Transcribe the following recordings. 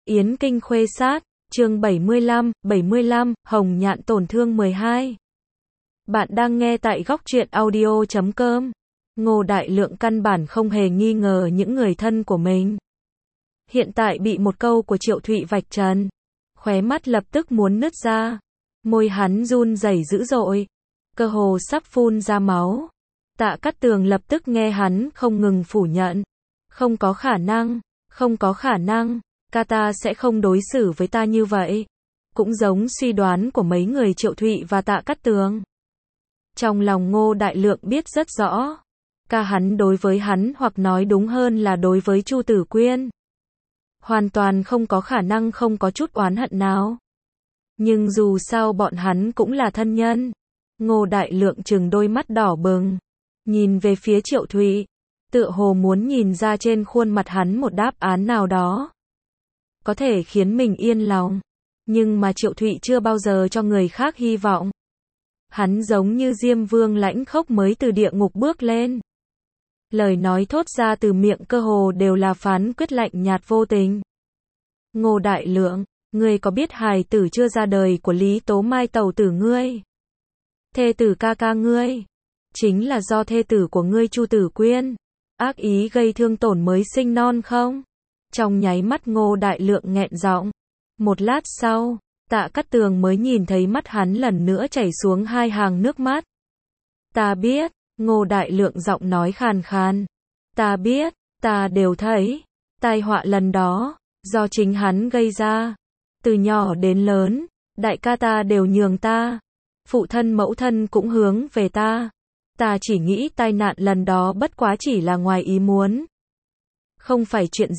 Yến Kinh Khuê Sát, chương 75, Hồng Nhạn tổn thương 12. Bạn đang nghe tại góc truyện audio.com. Ngô Đại Lượng căn bản không hề nghi ngờ những người thân của mình. Hiện tại bị một câu của Triệu Thụy vạch trần. Khóe mắt lập tức muốn nứt ra. Môi hắn run rẩy dữ dội. Cơ hồ sắp phun ra máu. Tạ Cát Tường lập tức nghe hắn không ngừng phủ nhận. Không có khả năng. Ta sẽ không đối xử với ta như vậy. Cũng giống suy đoán của mấy người Triệu Thụy và Tạ Cát Tường. Trong lòng Ngô Đại Lượng biết rất rõ. Hắn đối với hắn, hoặc nói đúng hơn là đối với Chu Tử Quyên, hoàn toàn không có khả năng không có chút oán hận nào. Nhưng dù sao bọn hắn cũng là thân nhân. Ngô Đại Lượng trừng đôi mắt đỏ bừng, nhìn về phía Triệu Thụy, tựa hồ muốn nhìn ra trên khuôn mặt hắn một đáp án nào đó, có thể khiến mình yên lòng. Nhưng mà Triệu Thụy chưa bao giờ cho người khác hy vọng. Hắn giống như Diêm Vương lãnh khốc mới từ địa ngục bước lên. Lời nói thốt ra từ miệng cơ hồ đều là phán quyết lạnh nhạt vô tình. Ngô Đại Lượng, ngươi có biết hài tử chưa ra đời của Lý Tố Mai tẩu tử ngươi, thê tử ca ngươi, chính là do thê tử của ngươi Chu Tử Quyên ác ý gây thương tổn mới sinh non không? Trong nháy mắt Ngô Đại Lượng nghẹn giọng. Một lát sau, Tạ Cát Tường mới nhìn thấy mắt hắn lần nữa chảy xuống hai hàng nước mắt. Ta biết, Ngô Đại Lượng giọng nói khàn khàn. Ta biết, ta đều thấy. Tai họa lần đó, do chính hắn gây ra. Từ nhỏ đến lớn, đại ca ta đều nhường ta. Phụ thân mẫu thân cũng hướng về ta. Ta chỉ nghĩ tai nạn lần đó bất quá chỉ là ngoài ý muốn. Không phải chuyện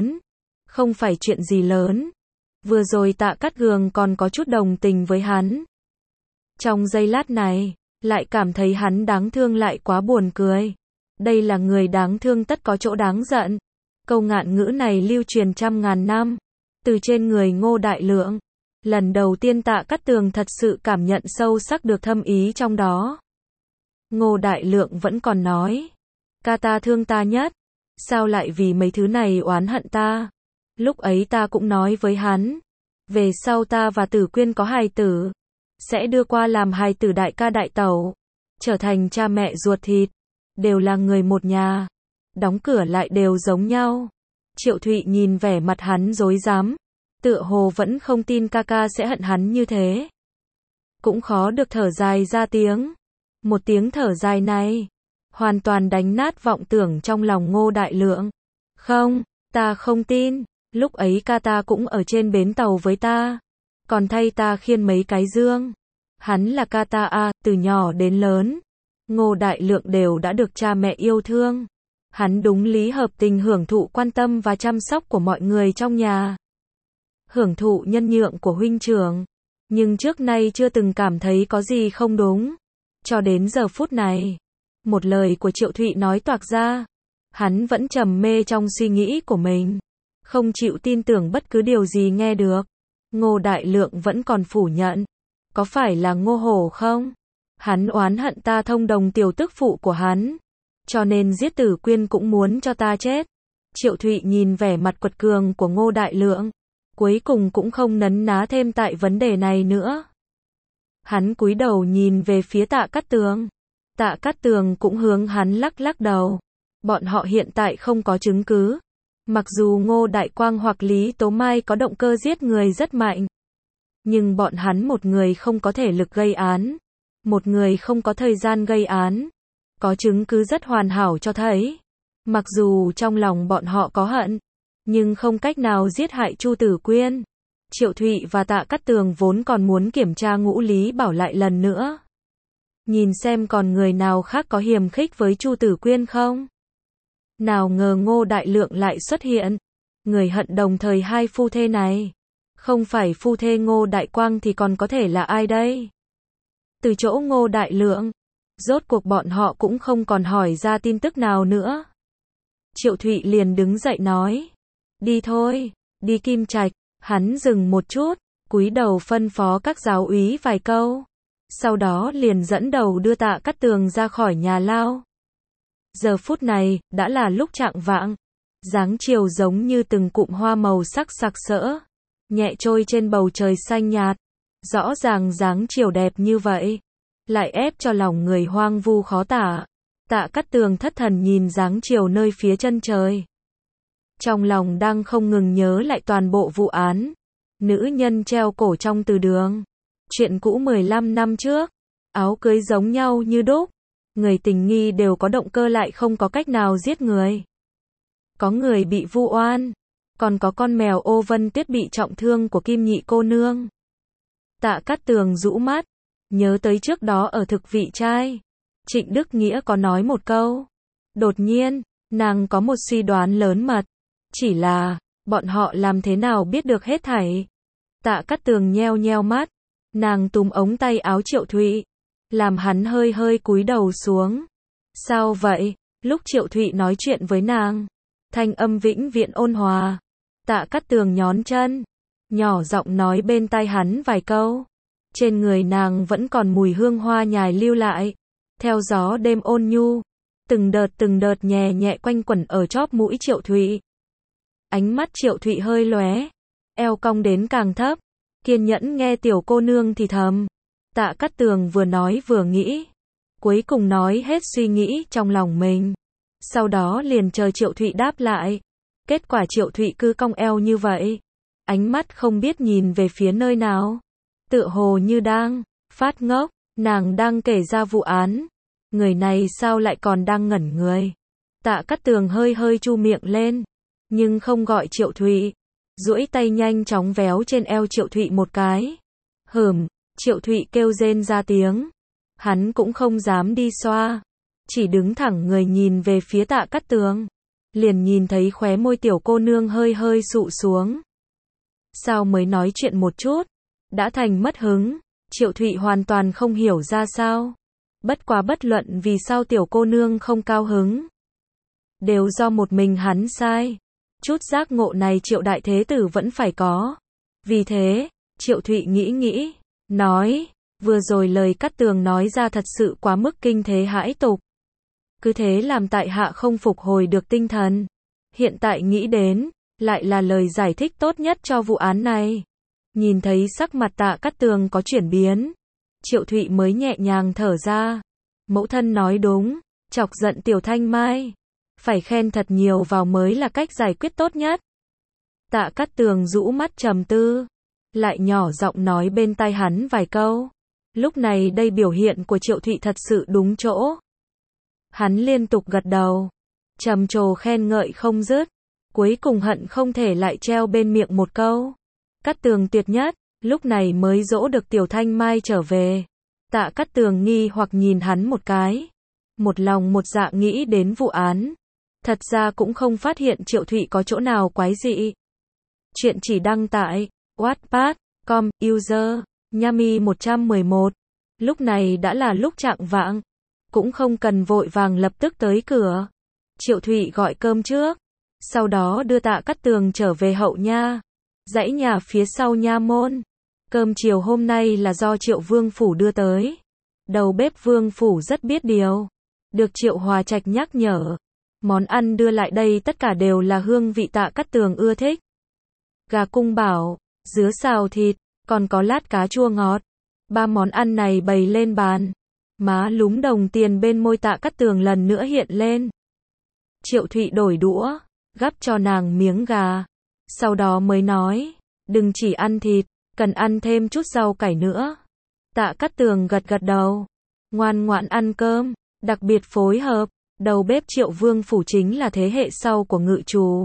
gì lớn. Vừa rồi Tạ Cát Tường còn có chút đồng tình với hắn. Trong giây lát này, lại cảm thấy hắn đáng thương lại quá buồn cười. Đây là người đáng thương tất có chỗ đáng giận. Câu ngạn ngữ này lưu truyền trăm ngàn năm. Từ trên người Ngô Đại Lượng, lần đầu tiên Tạ Cát Tường thật sự cảm nhận sâu sắc được thâm ý trong đó. Ngô Đại Lượng vẫn còn nói, ta thương ta nhất, sao lại vì mấy thứ này oán hận ta? Lúc ấy ta cũng nói với hắn, về sau ta và Tử Quyên có hài tử, sẽ đưa qua làm hài tử đại ca đại tẩu, trở thành cha mẹ ruột thịt, đều là người một nhà, đóng cửa lại đều giống nhau. Triệu Thụy nhìn vẻ mặt hắn rối rắm, tựa hồ vẫn không tin ca sẽ hận hắn như thế. Cũng khó được thở dài ra tiếng. Một tiếng thở dài này, hoàn toàn đánh nát vọng tưởng trong lòng Ngô Đại Lượng. Không, ta không tin, lúc ấy ta cũng ở trên bến tàu với ta, còn thay ta khiêng mấy cái dương. Hắn là ta từ nhỏ đến lớn, Ngô Đại Lượng đều đã được cha mẹ yêu thương. Hắn đúng lý hợp tình hưởng thụ quan tâm và chăm sóc của mọi người trong nhà, hưởng thụ nhân nhượng của huynh trưởng, nhưng trước nay chưa từng cảm thấy có gì không đúng. Cho đến giờ phút này, một lời của Triệu Thụy nói toạc ra, hắn vẫn trầm mê trong suy nghĩ của mình, không chịu tin tưởng bất cứ điều gì nghe được. Ngô Đại Lượng vẫn còn phủ nhận, có phải là Ngô Hổ không? Hắn oán hận ta thông đồng tiểu tức phụ của hắn, cho nên giết Tử Quyên cũng muốn cho ta chết. Triệu Thụy nhìn vẻ mặt quật cường của Ngô Đại Lượng, cuối cùng cũng không nấn ná thêm tại vấn đề này nữa. Hắn cúi đầu nhìn về phía Tạ Cát Tường. Tạ Cát Tường cũng hướng hắn lắc đầu. Bọn họ hiện tại không có chứng cứ. Mặc dù Ngô Đại Quang hoặc Lý Tố Mai có động cơ giết người rất mạnh, nhưng bọn hắn một người không có thể lực gây án, một người không có thời gian gây án. Có chứng cứ rất hoàn hảo cho thấy, mặc dù trong lòng bọn họ có hận, nhưng không cách nào giết hại Chu Tử Quyên. Triệu Thụy và Tạ Cát Tường vốn còn muốn kiểm tra Ngũ Lý Bảo lại lần nữa, nhìn xem còn người nào khác có hiềm khích với Chu Tử Quyên không. Nào ngờ Ngô Đại Lượng lại xuất hiện. Người hận đồng thời hai phu thê này, không phải phu thê Ngô Đại Quang thì còn có thể là ai đây? Từ chỗ Ngô Đại Lượng, rốt cuộc bọn họ cũng không còn hỏi ra tin tức nào nữa. Triệu Thụy liền đứng dậy nói, đi thôi, đi Kim Trạch. Hắn dừng một chút, cúi đầu phân phó các giáo úy vài câu, sau đó liền dẫn đầu đưa Tạ Cát Tường ra khỏi nhà lao. Giờ phút này, đã là lúc chạng vạng, Dáng chiều giống như từng cụm hoa màu sắc sặc sỡ, nhẹ trôi trên bầu trời xanh nhạt. Rõ ràng dáng chiều đẹp như vậy, lại ép cho lòng người hoang vu khó tả. Tạ Cát Tường thất thần nhìn dáng chiều nơi phía chân trời. Trong lòng đang không ngừng nhớ lại toàn bộ vụ án. Nữ nhân treo cổ trong từ đường. Chuyện cũ 15 năm trước. Áo cưới giống nhau như đúc. Người tình nghi đều có động cơ lại không có cách nào giết người. Có người bị vu oan. Còn có con mèo Ô Vân Tuyết bị trọng thương của Kim Nhị cô nương. Tạ Cát Tường rũ mắt. Nhớ tới trước đó ở thực vị trai. Trịnh Đức Nghĩa có nói một câu. Đột nhiên, nàng có một suy đoán lớn mật. Chỉ là, bọn họ làm thế nào biết được hết thảy. Tạ Cát Tường nheo nheo mắt. Nàng túm ống tay áo Triệu Thụy. Làm hắn hơi hơi cúi đầu xuống. Sao vậy? Lúc Triệu Thụy nói chuyện với nàng. Thanh âm vĩnh viễn ôn hòa. Tạ Cát Tường nhón chân. Nhỏ giọng nói bên tai hắn vài câu. Trên người nàng vẫn còn mùi hương hoa nhài lưu lại. Theo gió đêm ôn nhu. Từng đợt nhẹ nhẹ quanh quẩn ở chóp mũi Triệu Thụy. Ánh mắt Triệu Thụy hơi lóe. Eo cong đến càng thấp. Kiên nhẫn nghe tiểu cô nương thì thầm. Tạ Cát Tường vừa nói vừa nghĩ. Cuối cùng nói hết suy nghĩ trong lòng mình. Sau đó liền chờ Triệu Thụy đáp lại. Kết quả Triệu Thụy cứ cong eo như vậy. Ánh mắt không biết nhìn về phía nơi nào. Tựa hồ như đang phát ngốc. Nàng đang kể ra vụ án. Người này sao lại còn đang ngẩn người. Tạ Cát Tường hơi hơi chu miệng lên. Nhưng không gọi Triệu Thụy. Duỗi tay nhanh chóng véo trên eo Triệu Thụy một cái. Triệu Thụy kêu rên ra tiếng. Hắn cũng không dám đi xoa. Chỉ đứng thẳng người nhìn về phía Tạ Cát Tường. Liền nhìn thấy khóe môi tiểu cô nương hơi hơi sụ xuống. Sao mới nói chuyện một chút. Đã thành mất hứng. Triệu Thụy hoàn toàn không hiểu ra sao. Bất quá bất luận vì sao tiểu cô nương không cao hứng. Đều do một mình hắn sai. Chút giác ngộ này Triệu đại thế tử vẫn phải có. Vì thế, Triệu Thụy nghĩ. Nói, vừa rồi lời Cát Tường nói ra thật sự quá mức kinh thế hãi tục. Cứ thế làm tại hạ không phục hồi được tinh thần. Hiện tại nghĩ đến, lại là lời giải thích tốt nhất cho vụ án này. Nhìn thấy sắc mặt Tạ Cát Tường có chuyển biến. Triệu Thụy mới nhẹ nhàng thở ra. Mẫu thân nói đúng, chọc giận Tiểu Thanh Mai. Phải khen thật nhiều vào mới là cách giải quyết tốt nhất. Tạ Cát Tường rũ mắt trầm tư. Lại nhỏ giọng nói bên tai hắn vài câu. Lúc này đây biểu hiện của Triệu Thụy thật sự đúng chỗ. Hắn liên tục gật đầu. Trầm trồ khen ngợi không dứt. Cuối cùng hận không thể lại treo bên miệng một câu. Cát Tường tuyệt nhất. Lúc này mới dỗ được Tiểu Thanh Mai trở về. Tạ Cát Tường nghi hoặc nhìn hắn một cái. Một lòng một dạ nghĩ đến vụ án. Thật ra cũng không phát hiện Triệu Thụy có chỗ nào quái dị. Chuyện chỉ đăng tại Wattpad.com, user Nhami 111. Lúc này đã là lúc chạng vạng. Cũng không cần vội vàng lập tức tới cửa. Triệu Thụy gọi cơm trước. Sau đó đưa Tạ Cát Tường trở về hậu nha. Dãy nhà phía sau nha môn. Cơm chiều hôm nay là do Triệu Vương Phủ đưa tới. Đầu bếp Vương Phủ rất biết điều. Được Triệu Hòa Trạch nhắc nhở. Món ăn đưa lại đây tất cả đều là hương vị Tạ Cát Tường ưa thích. Gà cung bảo, dứa xào thịt, còn có lát cá chua ngọt. 3 món ăn này bày lên bàn. Má lúm đồng tiền bên môi Tạ Cát Tường lần nữa hiện lên. Triệu Thụy đổi đũa, gắp cho nàng miếng gà. Sau đó mới nói, đừng chỉ ăn thịt, cần ăn thêm chút rau cải nữa. Tạ Cát Tường gật đầu. Ngoan ngoãn ăn cơm, đặc biệt phối hợp. Đầu bếp Triệu Vương Phủ chính là thế hệ sau của ngự trù.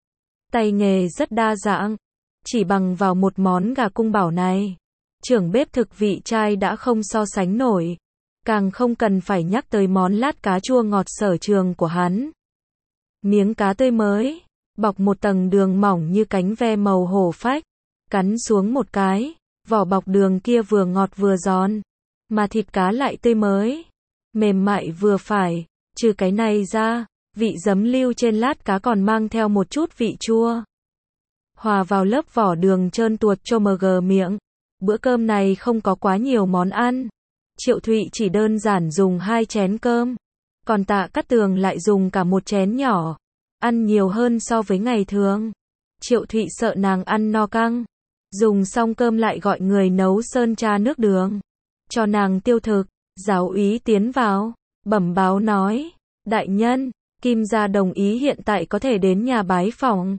Tay nghề rất đa dạng. Chỉ bằng vào một món gà cung bảo này, trưởng bếp thực vị trai đã không so sánh nổi. Càng không cần phải nhắc tới món lát cá chua ngọt sở trường của hắn. Miếng cá tươi mới, bọc một tầng đường mỏng như cánh ve màu hổ phách. Cắn xuống một cái, vỏ bọc đường kia vừa ngọt vừa giòn. Mà thịt cá lại tươi mới, mềm mại vừa phải. Trừ cái này ra, vị giấm lưu trên lát cá còn mang theo một chút vị chua. Hòa vào lớp vỏ đường trơn tuột cho mg miệng. Bữa cơm này không có quá nhiều món ăn. Triệu Thụy chỉ đơn giản dùng 2 chén cơm. Còn Tạ Cát Tường lại dùng cả một chén nhỏ. ăn nhiều hơn so với ngày thường. Triệu Thụy sợ nàng ăn no căng, dùng xong cơm lại gọi người nấu sơn tra nước đường, cho nàng tiêu thực. Giáo úy tiến vào, bẩm báo nói, đại nhân, Kim gia đồng ý hiện tại có thể đến nhà bái phỏng.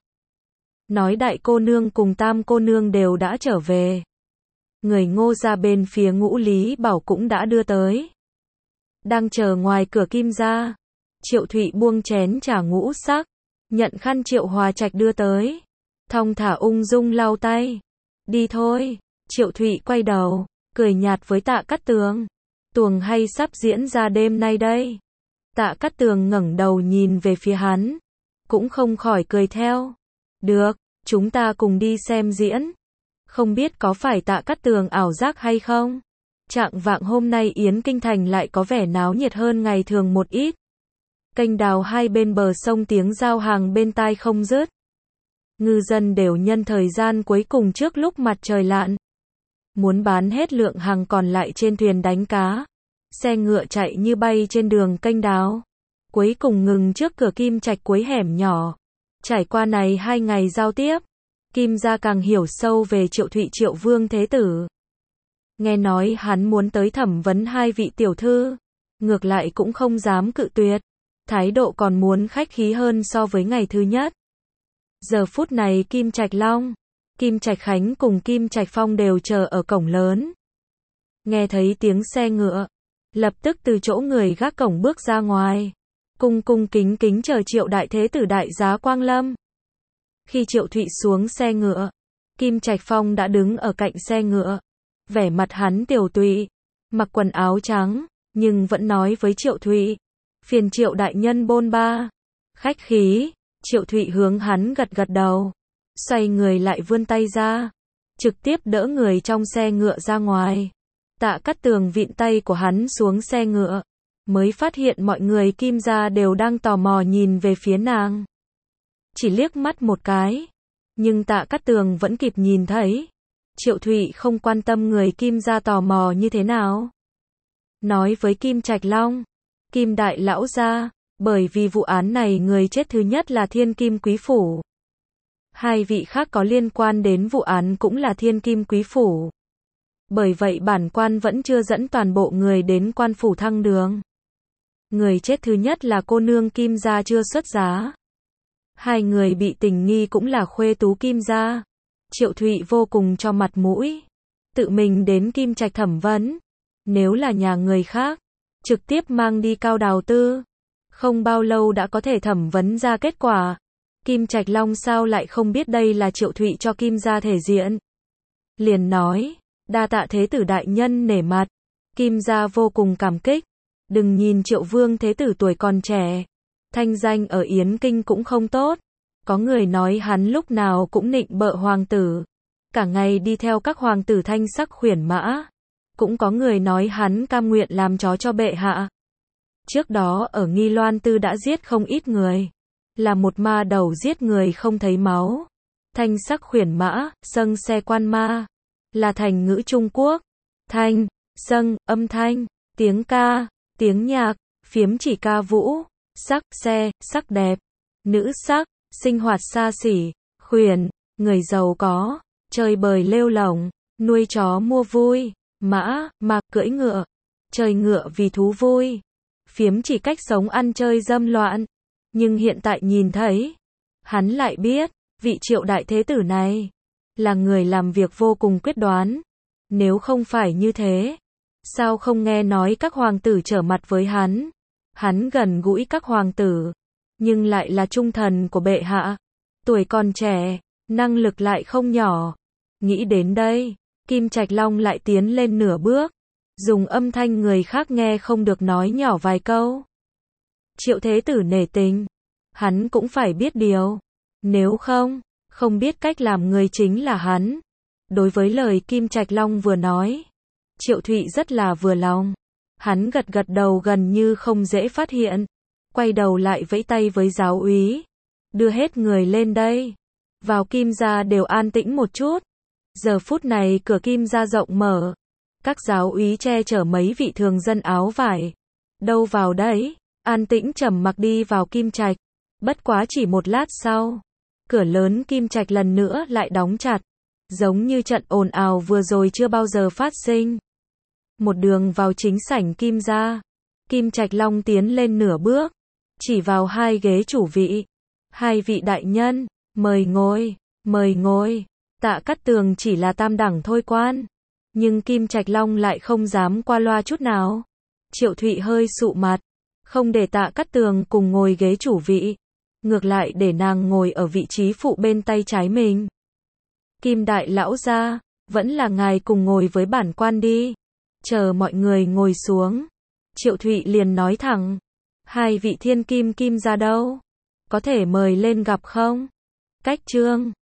Nói đại cô nương cùng tam cô nương đều đã trở về. Người Ngô gia bên phía Ngũ Lý Bảo cũng đã đưa tới. Đang chờ ngoài cửa Kim gia. Triệu Thụy buông chén trà ngũ sắc, nhận khăn Triệu Hòa Trạch đưa tới. Thong thả ung dung lau tay. Đi thôi. Triệu Thụy quay đầu, cười nhạt với Tạ Cát Tường. Tuồng hay sắp diễn ra đêm nay đây. Tạ Cát Tường ngẩng đầu nhìn về phía hắn, cũng không khỏi cười theo. Được, chúng ta cùng đi xem diễn. Không biết có phải Tạ Cát Tường ảo giác hay không? Trạng vạng hôm nay Yến Kinh Thành lại có vẻ náo nhiệt hơn ngày thường một ít. Kênh đào hai bên bờ sông tiếng giao hàng bên tai không dứt. Ngư dân đều nhân thời gian cuối cùng trước lúc mặt trời lặn, muốn bán hết lượng hàng còn lại trên thuyền đánh cá. Xe ngựa chạy như bay trên đường kênh đào, cuối cùng ngừng trước cửa Kim Trạch cuối hẻm nhỏ. Trải qua này 2 ngày giao tiếp, Kim gia càng hiểu sâu về Triệu Thụy Triệu Vương Thế Tử. Nghe nói hắn muốn tới thẩm vấn 2 vị tiểu thư, ngược lại cũng không dám cự tuyệt, thái độ còn muốn khách khí hơn so với ngày thứ nhất. Giờ phút này Kim Trạch Long, Kim Trạch Khánh cùng Kim Trạch Phong đều chờ ở cổng lớn. Nghe thấy tiếng xe ngựa, lập tức từ chỗ người gác cổng bước ra ngoài, cung cung kính kính chờ Triệu đại thế tử đại giá quang lâm. Khi Triệu Thụy xuống xe ngựa, Kim Trạch Phong đã đứng ở cạnh xe ngựa, vẻ mặt hắn tiều tụy, mặc quần áo trắng, nhưng vẫn nói với Triệu Thụy, phiền Triệu đại nhân bôn ba. Khách khí. Triệu Thụy hướng hắn gật gật đầu, xoay người lại vươn tay ra, trực tiếp đỡ người trong xe ngựa ra ngoài. Tạ Cát Tường vịn tay của hắn xuống xe ngựa, mới phát hiện mọi người Kim gia đều đang tò mò nhìn về phía nàng. Chỉ liếc mắt một cái, nhưng Tạ Cát Tường vẫn kịp nhìn thấy, Triệu Thụy không quan tâm người Kim gia tò mò như thế nào. Nói với Kim Trạch Long, Kim đại lão gia, bởi vì vụ án này người chết thứ nhất là Thiên Kim Quý Phủ. 2 vị khác có liên quan đến vụ án cũng là Thiên Kim Quý Phủ. Bởi vậy bản quan vẫn chưa dẫn toàn bộ người đến quan phủ thăng đường. Người chết thứ nhất là cô nương Kim gia chưa xuất giá. 2 người bị tình nghi cũng là khuê tú Kim gia. Triệu Thụy vô cùng cho mặt mũi, tự mình đến Kim Trạch thẩm vấn. Nếu là nhà người khác, trực tiếp mang đi Cao Đào Tư, không bao lâu đã có thể thẩm vấn ra kết quả. Kim Trạch Long sao lại không biết đây là Triệu Thụy cho Kim gia thể diện. Liền nói, đa tạ thế tử đại nhân nể mặt. Kim gia vô cùng cảm kích. Đừng nhìn Triệu Vương Thế Tử tuổi còn trẻ, thanh danh ở Yến Kinh cũng không tốt. Có người nói hắn lúc nào cũng nịnh bợ hoàng tử, cả ngày đi theo các hoàng tử thanh sắc khuyển mã. Cũng có người nói hắn cam nguyện làm chó cho bệ hạ. Trước đó ở Nghi Loan Tư đã giết không ít người, là một ma đầu giết người không thấy máu. Thanh sắc khuyển mã, sâng xe quan ma, là thành ngữ Trung Quốc. Thanh, sâng, âm thanh, tiếng ca, tiếng nhạc, phiếm chỉ ca vũ, sắc, xe, sắc đẹp, nữ sắc, sinh hoạt xa xỉ, khuyển, người giàu có, chơi bời lêu lổng, nuôi chó mua vui, mã, mạc cưỡi ngựa, chơi ngựa vì thú vui. Phiếm chỉ cách sống ăn chơi dâm loạn. Nhưng hiện tại nhìn thấy, hắn lại biết, vị Triệu đại thế tử này, là người làm việc vô cùng quyết đoán. Nếu không phải như thế, sao không nghe nói các hoàng tử trở mặt với hắn. Hắn gần gũi các hoàng tử, nhưng lại là trung thần của bệ hạ. Tuổi còn trẻ, năng lực lại không nhỏ. Nghĩ đến đây, Kim Trạch Long lại tiến lên nửa bước, dùng âm thanh người khác nghe không được nói nhỏ vài câu. Triệu thế tử nể tình, hắn cũng phải biết điều. Nếu không, không biết cách làm người chính là hắn. Đối với lời Kim Trạch Long vừa nói, Triệu Thụy rất là vừa lòng. Hắn gật gật đầu gần như không dễ phát hiện. Quay đầu lại vẫy tay với giáo úy. Đưa hết người lên đây. Vào Kim gia đều an tĩnh một chút. Giờ phút này cửa Kim gia rộng mở. Các giáo úy che chở mấy vị thường dân áo vải. Đâu vào đấy, an tĩnh trầm mặc đi vào Kim Trạch. Bất quá chỉ một lát sau, cửa lớn Kim Trạch lần nữa lại đóng chặt, giống như trận ồn ào vừa rồi chưa bao giờ phát sinh. Một đường vào chính sảnh Kim gia, Kim Trạch Long tiến lên nửa bước, chỉ vào hai ghế chủ vị. Hai vị đại nhân, mời ngồi, mời ngồi. Tạ Cát Tường chỉ là tam đẳng thôi quan, nhưng Kim Trạch Long lại không dám qua loa chút nào. Triệu Thụy hơi sụ mặt, không để Tạ Cát Tường cùng ngồi ghế chủ vị, ngược lại để nàng ngồi ở vị trí phụ bên tay trái mình. Kim đại lão gia, vẫn là ngài cùng ngồi với bản quan đi. Chờ mọi người ngồi xuống, Triệu Thụy liền nói thẳng, hai vị thiên kim Kim gia đâu? Có thể mời lên gặp không? Cách trương